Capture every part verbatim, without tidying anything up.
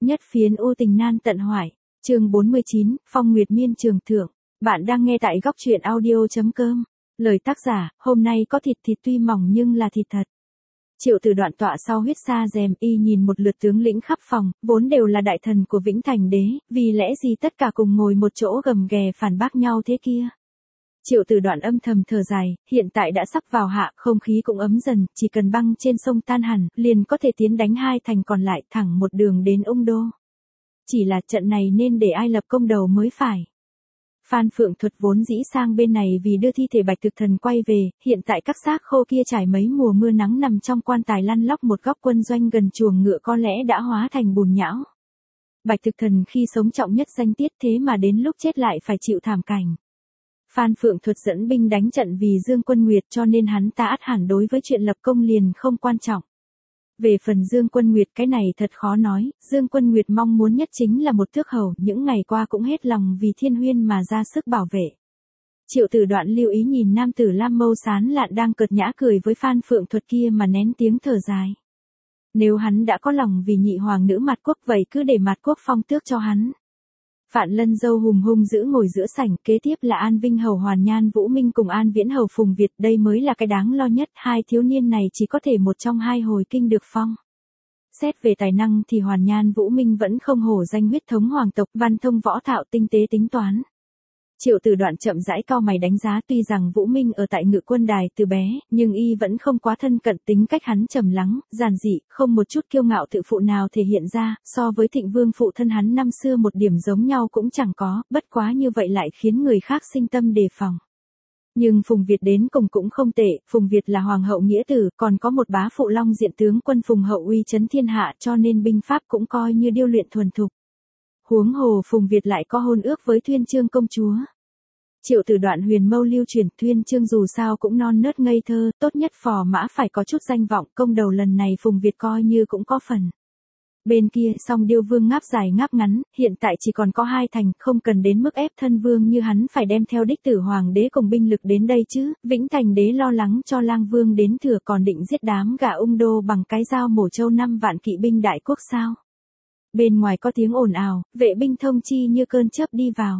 Nhất phiến u tình nan tận hoại. Chương bốn mươi chín, Phong Nguyệt Miên trường thượng. Bạn đang nghe tại góc truyện audio.com. Lời tác giả, hôm nay có thịt thịt tuy mỏng nhưng là thịt thật. Triệu Tử Đoạn tọa sau huyết sa rèm y nhìn một lượt tướng lĩnh khắp phòng, vốn đều là đại thần của Vĩnh Thành Đế, vì lẽ gì tất cả cùng ngồi một chỗ gầm ghè phản bác nhau thế kia. Triệu Tử Đoạn âm thầm thở dài, hiện tại đã sắp vào hạ, không khí cũng ấm dần, chỉ cần băng trên sông tan hẳn, liền có thể tiến đánh hai thành còn lại thẳng một đường đến Ung Đô. Chỉ là trận này nên để ai lập công đầu mới phải. Phan Phượng Thuật vốn dĩ sang bên này vì đưa thi thể Bạch Thực Thần quay về, hiện tại các xác khô kia trải mấy mùa mưa nắng nằm trong quan tài lăn lóc một góc quân doanh gần chuồng ngựa có lẽ đã hóa thành bùn nhão. Bạch Thực Thần khi sống trọng nhất danh tiết thế mà đến lúc chết lại phải chịu thảm cảnh. Phan Phượng Thuật dẫn binh đánh trận vì Dương Quân Nguyệt cho nên hắn ta ắt hẳn đối với chuyện lập công liền không quan trọng. Về phần Dương Quân Nguyệt cái này thật khó nói, Dương Quân Nguyệt mong muốn nhất chính là một thước hầu, những ngày qua cũng hết lòng vì Thiên Huyên mà ra sức bảo vệ. Triệu Tử Đoạn lưu ý nhìn nam tử lam mâu sán lạn đang cợt nhã cười với Phan Phượng Thuật kia mà nén tiếng thở dài. Nếu hắn đã có lòng vì nhị hoàng nữ Mạt Quốc vậy cứ để Mạt Quốc phong tước cho hắn. Phạn Lân dâu hùng hung giữ ngồi giữa sảnh, kế tiếp là An Vinh hầu Hoàn Nhan Vũ Minh cùng An Viễn hầu Phùng Việt, đây mới là cái đáng lo nhất, hai thiếu niên này chỉ có thể một trong hai hồi kinh được phong. Xét về tài năng thì Hoàn Nhan Vũ Minh vẫn không hổ danh huyết thống hoàng tộc, văn thông võ thạo tinh tế tính toán. Triệu Tử Đoạn chậm rãi cau mày đánh giá, tuy rằng Vũ Minh ở tại Ngự Quân Đài từ bé, nhưng y vẫn không quá thân cận, tính cách hắn trầm lắng, giản dị, không một chút kiêu ngạo tự phụ nào thể hiện ra, so với Thịnh Vương phụ thân hắn năm xưa một điểm giống nhau cũng chẳng có, bất quá như vậy lại khiến người khác sinh tâm đề phòng. Nhưng Phùng Việt đến cùng cũng không tệ, Phùng Việt là hoàng hậu nghĩa tử, còn có một bá phụ long diện tướng quân Phùng Hậu uy chấn thiên hạ cho nên binh pháp cũng coi như điêu luyện thuần thục. Huống hồ Phùng Việt lại có hôn ước với Thuyên Chương công chúa. Triệu Tử Đoạn huyền mâu lưu truyền, Thuyên Chương dù sao cũng non nớt ngây thơ, tốt nhất phò mã phải có chút danh vọng, công đầu lần này Phùng Việt coi như cũng có phần. Bên kia, song Điêu Vương ngáp dài ngáp ngắn, hiện tại chỉ còn có hai thành, không cần đến mức ép thân vương như hắn phải đem theo đích tử hoàng đế cùng binh lực đến đây chứ, Vĩnh Thành Đế lo lắng cho Lang Vương đến thừa còn định giết đám gà Ung Đô bằng cái dao mổ trâu năm vạn kỵ binh đại quốc sao. Bên ngoài có tiếng ồn ào, vệ binh thông chi như cơn chớp đi vào.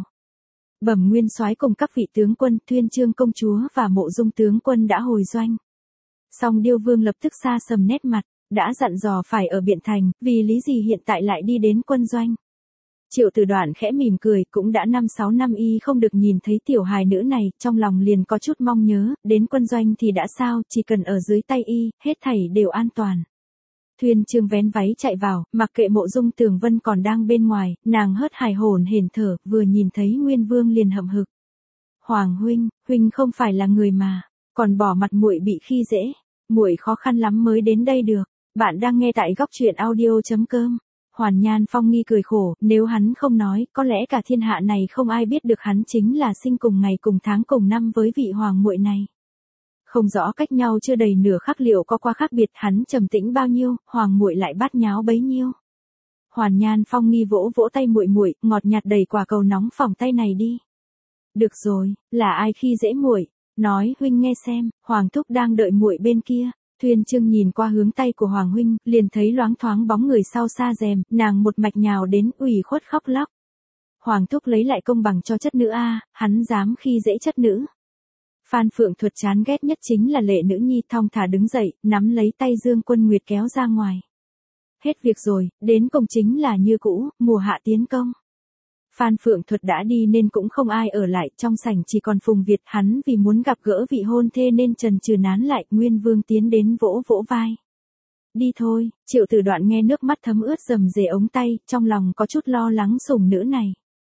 Bẩm Nguyên Soái cùng các vị tướng quân, Thuyên Chương công chúa và Mộ Dung tướng quân đã hồi doanh. Song Điêu Vương lập tức xa sầm nét mặt, đã dặn dò phải ở Biện Thành, vì lý gì hiện tại lại đi đến quân doanh. Triệu Tử Đoạn khẽ mỉm cười, cũng đã năm sáu năm y không được nhìn thấy tiểu hài nữ này, trong lòng liền có chút mong nhớ, đến quân doanh thì đã sao, chỉ cần ở dưới tay y, hết thảy đều an toàn. Thuyên Chương vén váy chạy vào, mặc kệ Mộ Dung Tường Vân còn đang bên ngoài, nàng hớt hài hồn hển thở, vừa nhìn thấy Nguyên Vương liền hậm hực. Hoàng huynh, huynh không phải là người mà, còn bỏ mặt muội bị khi dễ, muội khó khăn lắm mới đến đây được. Bạn đang nghe tại góc truyện audio.com. Hoàn Nhan Phong nghi cười khổ, nếu hắn không nói, có lẽ cả thiên hạ này không ai biết được hắn chính là sinh cùng ngày cùng tháng cùng năm với vị hoàng muội này. Không rõ cách nhau chưa đầy nửa khắc liệu có qua khác biệt, hắn trầm tĩnh bao nhiêu, hoàng muội lại bát nháo bấy nhiêu. Hoàn Nhan Phong nghi vỗ vỗ tay muội muội, ngọt nhạt đầy quả cầu nóng phỏng tay này đi. Được rồi, là ai khi dễ muội? Nói huynh nghe xem, hoàng thúc đang đợi muội bên kia. Thuyên Chương nhìn qua hướng tay của hoàng huynh, liền thấy loáng thoáng bóng người sau xa rèm, nàng một mạch nhào đến, ủy khuất khóc lóc. Hoàng thúc lấy lại công bằng cho chất nữ a, hắn dám khi dễ chất nữ. Phan Phượng Thuật chán ghét nhất chính là Lệ nữ nhi, thong thả đứng dậy, nắm lấy tay Dương Quân Nguyệt kéo ra ngoài. Hết việc rồi, đến cùng chính là như cũ, mùa hạ tiến công. Phan Phượng Thuật đã đi nên cũng không ai ở lại, trong sảnh chỉ còn Phùng Việt, hắn vì muốn gặp gỡ vị hôn thê nên trần trừ nán lại, Nguyên Vương tiến đến vỗ vỗ vai. Đi thôi, Triệu Tử Đoạn nghe nước mắt thấm ướt rầm rề ống tay, trong lòng có chút lo lắng sủng nữ này.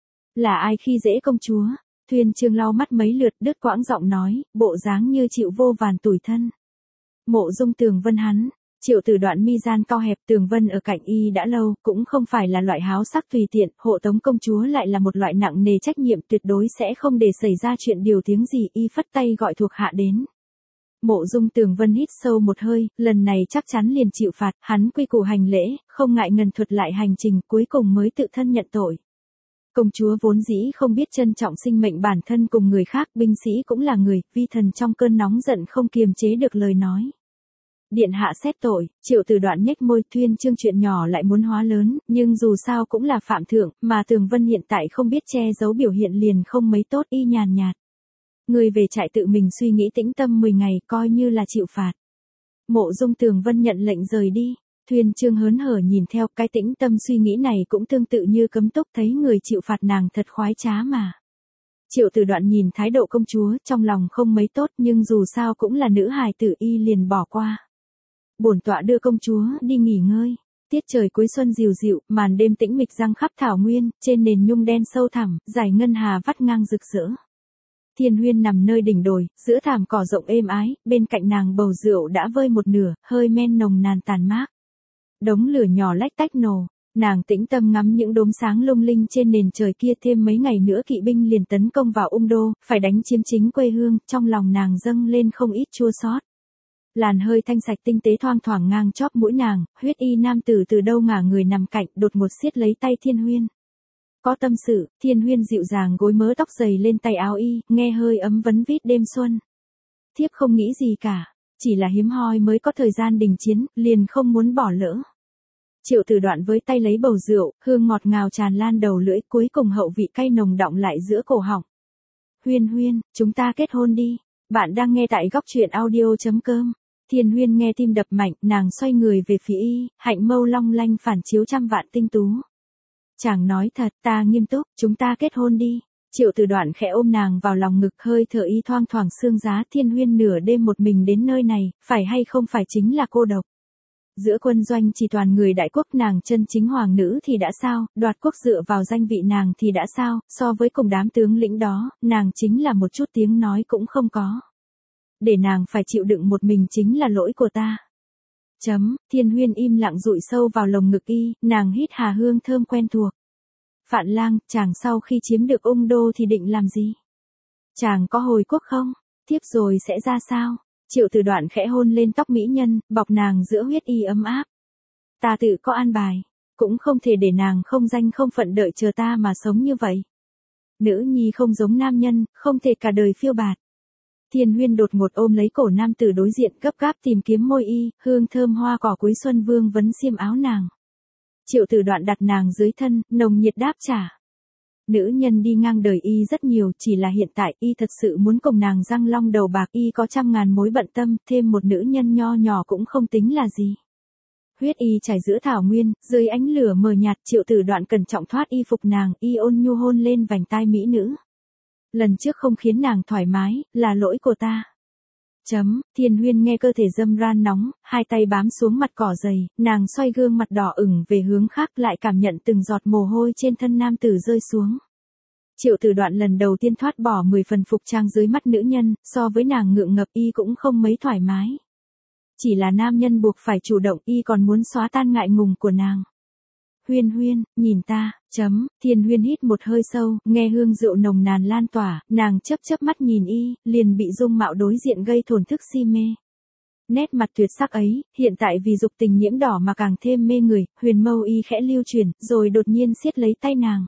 Là ai khi dễ công chúa? Thuyên Chương lau mắt mấy lượt, đứt quãng giọng nói, bộ dáng như chịu vô vàn tủi thân. Mộ Dung Tường Vân hắn. Triệu Tử Đoạn mi gian cao hẹp, Tường Vân ở cạnh y đã lâu, cũng không phải là loại háo sắc tùy tiện, hộ tống công chúa lại là một loại nặng nề trách nhiệm, tuyệt đối sẽ không để xảy ra chuyện điều tiếng gì, y phất tay gọi thuộc hạ đến. Mộ Dung Tường Vân hít sâu một hơi, lần này chắc chắn liền chịu phạt, hắn quy củ hành lễ, không ngại ngần thuật lại hành trình, cuối cùng mới tự thân nhận tội. Công chúa vốn dĩ không biết trân trọng sinh mệnh bản thân cùng người khác, binh sĩ cũng là người, vi thần trong cơn nóng giận không kiềm chế được lời nói. Điện hạ xét tội, Triệu Tử Đoạn nhếch môi, Thuyên Chương chuyện nhỏ lại muốn hóa lớn, nhưng dù sao cũng là phạm thượng, mà Tường Vân hiện tại không biết che giấu biểu hiện liền không mấy tốt, y nhàn nhạt. Người về trại tự mình suy nghĩ tĩnh tâm mười ngày, coi như là chịu phạt. Mộ Dung Tường Vân nhận lệnh rời đi. Thuyên Chương hớn hở nhìn theo, cái tĩnh tâm suy nghĩ này cũng tương tự như cấm túc, thấy người chịu phạt nàng thật khoái trá mà. Triệu Tử Đoạn nhìn thái độ công chúa, trong lòng không mấy tốt, nhưng dù sao cũng là nữ hài tử, y liền bỏ qua. Bổn tọa đưa công chúa đi nghỉ ngơi. Tiết trời cuối xuân dịu dịu, màn đêm tĩnh mịch giăng khắp thảo nguyên, trên nền nhung đen sâu thẳm, dải ngân hà vắt ngang rực rỡ. Thiên Huyên nằm nơi đỉnh đồi, giữa thảm cỏ rộng êm ái, bên cạnh nàng bầu rượu đã vơi một nửa, hơi men nồng nàn tàn mát. Đống lửa nhỏ lách tách nổ, nàng tĩnh tâm ngắm những đốm sáng lung linh trên nền trời kia, thêm mấy ngày nữa kỵ binh liền tấn công vào Ung Đô, phải đánh chiếm chính quê hương, trong lòng nàng dâng lên không ít chua xót. Làn hơi thanh sạch tinh tế thoang thoảng ngang chóp mũi nàng, huyết y nam tử từ đâu ngả người nằm cạnh, đột ngột siết lấy tay Thiên Huyên. Có tâm sự, Thiên Huyên dịu dàng gối mớ tóc dày lên tay áo y, nghe hơi ấm vấn vít đêm xuân. Thiếp không nghĩ gì cả, chỉ là hiếm hoi mới có thời gian đình chiến, liền không muốn bỏ lỡ. Triệu Tử Đoạn với tay lấy bầu rượu, hương ngọt ngào tràn lan đầu lưỡi, cuối cùng hậu vị cay nồng đọng lại giữa cổ họng. Huyên Huyên, chúng ta kết hôn đi. Bạn đang nghe tại góc truyện audio chấm com. Thiên Huyên nghe tim đập mạnh, nàng xoay người về phía y, hạnh mâu long lanh phản chiếu trăm vạn tinh tú. Chàng nói thật, ta nghiêm túc, chúng ta kết hôn đi. Triệu Tử Đoạn khẽ ôm nàng vào lòng ngực, hơi thở y thoang thoảng xương giá. Thiên Huyên nửa đêm một mình đến nơi này, phải hay không phải chính là cô độc. Giữa quân doanh chỉ toàn người đại quốc, nàng chân chính hoàng nữ thì đã sao, đoạt quốc dựa vào danh vị nàng thì đã sao, so với cùng đám tướng lĩnh đó, nàng chính là một chút tiếng nói cũng không có. Để nàng phải chịu đựng một mình chính là lỗi của ta. Chấm, Thiên Huyên im lặng dụi sâu vào lồng ngực y, nàng hít hà hương thơm quen thuộc. Phạn Lang, chàng sau khi chiếm được Ung Đô thì định làm gì? Chàng có hồi quốc không? Tiếp rồi sẽ ra sao? Triệu Tử Đoạn khẽ hôn lên tóc mỹ nhân, bọc nàng giữa huyết y ấm áp. Ta tự có an bài, cũng không thể để nàng không danh không phận đợi chờ ta mà sống như vậy. Nữ nhi không giống nam nhân, không thể cả đời phiêu bạt. Thiên Huyên đột ngột ôm lấy cổ nam tử đối diện, gấp gáp tìm kiếm môi y, hương thơm hoa cỏ cuối xuân vương vấn xiêm áo nàng. Triệu Tử Đoạn đặt nàng dưới thân, nồng nhiệt đáp trả. Nữ nhân đi ngang đời y rất nhiều, chỉ là hiện tại y thật sự muốn cùng nàng răng long đầu bạc, y có trăm ngàn mối bận tâm, thêm một nữ nhân nho nhỏ cũng không tính là gì. Huyết y trải giữa thảo nguyên, dưới ánh lửa mờ nhạt, Triệu Tử Đoạn cẩn trọng thoát y phục nàng, y ôn nhu hôn lên vành tai mỹ nữ. Lần trước không khiến nàng thoải mái, là lỗi của ta. Chấm, Thiên Huyên nghe cơ thể dâm ran nóng, hai tay bám xuống mặt cỏ dày, nàng xoay gương mặt đỏ ửng về hướng khác, lại cảm nhận từng giọt mồ hôi trên thân nam tử rơi xuống. Triệu Tử Đoạn lần đầu tiên thoát bỏ mười phần phục trang dưới mắt nữ nhân, so với nàng ngượng ngập y cũng không mấy thoải mái. Chỉ là nam nhân buộc phải chủ động, y còn muốn xóa tan ngại ngùng của nàng. Huyên Huyên, nhìn ta, chấm, Thiên Huyên hít một hơi sâu, nghe hương rượu nồng nàn lan tỏa, nàng chớp chớp mắt nhìn y, liền bị dung mạo đối diện gây thổn thức si mê. Nét mặt tuyệt sắc ấy, hiện tại vì dục tình nhiễm đỏ mà càng thêm mê người, huyền mâu y khẽ lưu chuyển, rồi đột nhiên siết lấy tay nàng.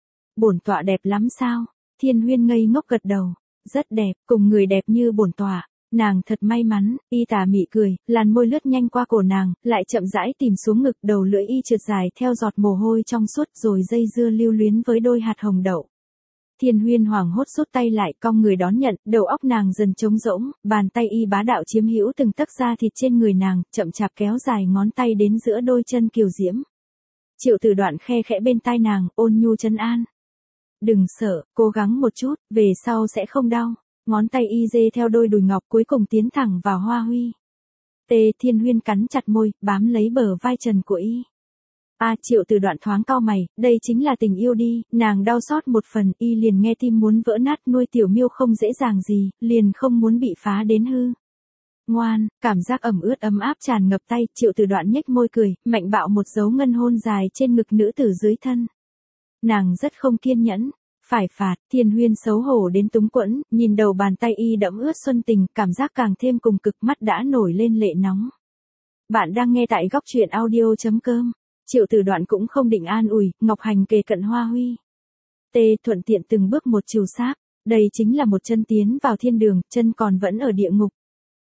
Bổn tọa đẹp lắm sao? Thiên Huyên ngây ngốc gật đầu, rất đẹp, cùng người đẹp như bổn tọa. Nàng thật may mắn, y tà mị cười, làn môi lướt nhanh qua cổ nàng, lại chậm rãi tìm xuống ngực, đầu lưỡi y trượt dài theo giọt mồ hôi trong suốt, rồi dây dưa lưu luyến với đôi hạt hồng đậu. Thiên Huyên hoảng hốt rút tay lại, cong người đón nhận, đầu óc nàng dần trống rỗng, bàn tay y bá đạo chiếm hữu từng tấc da thịt trên người nàng, chậm chạp kéo dài ngón tay đến giữa đôi chân kiều diễm. Triệu Tử Đoạn khe khẽ bên tai nàng, ôn nhu trấn an. Đừng sợ, cố gắng một chút, về sau sẽ không đau. Ngón tay y dê theo đôi đùi ngọc, cuối cùng tiến thẳng vào hoa huy. Tê, Thiên Huyên cắn chặt môi, bám lấy bờ vai trần của y. A à, Triệu Tử Đoạn thoáng cau mày, đây chính là tình yêu đi, nàng đau xót một phần, y liền nghe tim muốn vỡ nát, nuôi tiểu miêu không dễ dàng gì, liền không muốn bị phá đến hư. Ngoan, cảm giác ẩm ướt ấm áp tràn ngập tay, Triệu Tử Đoạn nhếch môi cười, mạnh bạo một dấu ngân hôn dài trên ngực nữ tử dưới thân. Nàng rất không kiên nhẫn. Phải phạt, Thiên Huyên xấu hổ đến túng quẫn, nhìn đầu bàn tay y đẫm ướt xuân tình, cảm giác càng thêm cùng cực, mắt đã nổi lên lệ nóng. Bạn đang nghe tại góc truyện audio chấm com. Triệu Tử Đoạn cũng không định an ủi, Ngọc Hành kề cận hoa huy. Tê, thuận tiện từng bước một chiều xác, đây chính là một chân tiến vào thiên đường, chân còn vẫn ở địa ngục.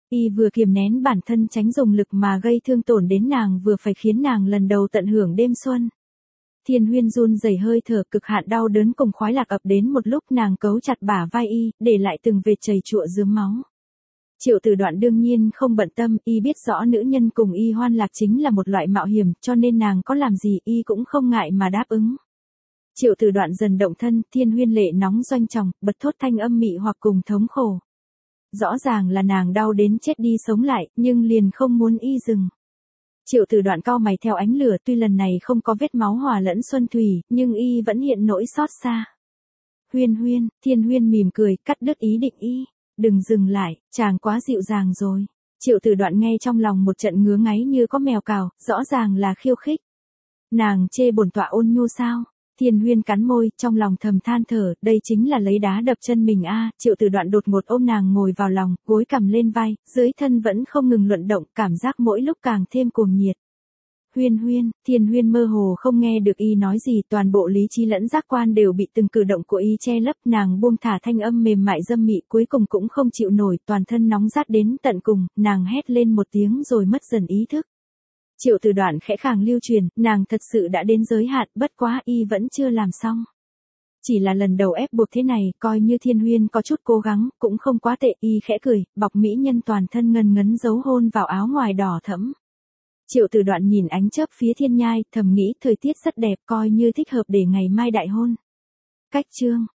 Y vừa kiềm nén bản thân tránh dùng lực mà gây thương tổn đến nàng vừa phải khiến nàng lần đầu tận hưởng đêm xuân. Thiên Huyên run rẩy hơi thở, cực hạn đau đớn cùng khoái lạc ập đến một lúc, nàng cấu chặt bả vai Y, để lại từng vệt chảy chụa rướm máu. Triệu Tử Đoạn đương nhiên không bận tâm, Y biết rõ nữ nhân cùng Y hoan lạc chính là một loại mạo hiểm, cho nên nàng có làm gì Y cũng không ngại mà đáp ứng. Triệu Tử Đoạn dần động thân, Thiên Huyên lệ nóng doanh tròng, bật thốt thanh âm mị hoặc cùng thống khổ. Rõ ràng là nàng đau đến chết đi sống lại, nhưng liền không muốn Y dừng. Triệu Tử Đoạn cau mày theo ánh lửa, tuy lần này không có vết máu hòa lẫn xuân thủy, nhưng Y vẫn hiện nỗi xót xa. Huyên Huyên, Thiên Huyên mỉm cười, cắt đứt ý định Y. Đừng dừng lại, chàng quá dịu dàng rồi. Triệu Tử Đoạn nghe trong lòng một trận ngứa ngáy như có mèo cào, rõ ràng là khiêu khích. Nàng chê bổn tọa ôn nhu sao? Thiên Huyên cắn môi, trong lòng thầm than thở, đây chính là lấy đá đập chân mình a. À. Triệu Tử Đoạn đột ngột ôm nàng ngồi vào lòng, gối cằm lên vai, dưới thân vẫn không ngừng luận động, cảm giác mỗi lúc càng thêm cuồng nhiệt. Huyên Huyên, Thiên Huyên mơ hồ không nghe được Y nói gì, toàn bộ lý trí lẫn giác quan đều bị từng cử động của Y che lấp, nàng buông thả thanh âm mềm mại dâm mị, cuối cùng cũng không chịu nổi, toàn thân nóng rát đến tận cùng, nàng hét lên một tiếng rồi mất dần ý thức. Triệu Tử Đoạn khẽ khàng lưu truyền, nàng thật sự đã đến giới hạn, bất quá Y vẫn chưa làm xong. Chỉ là lần đầu ép buộc thế này, coi như Thiên Huyên có chút cố gắng, cũng không quá tệ. Y khẽ cười, bọc mỹ nhân toàn thân ngần ngấn dấu hôn vào áo ngoài đỏ thẫm. Triệu Tử Đoạn nhìn ánh chớp phía thiên nhai, thầm nghĩ thời tiết rất đẹp, coi như thích hợp để ngày mai đại hôn. Cách chương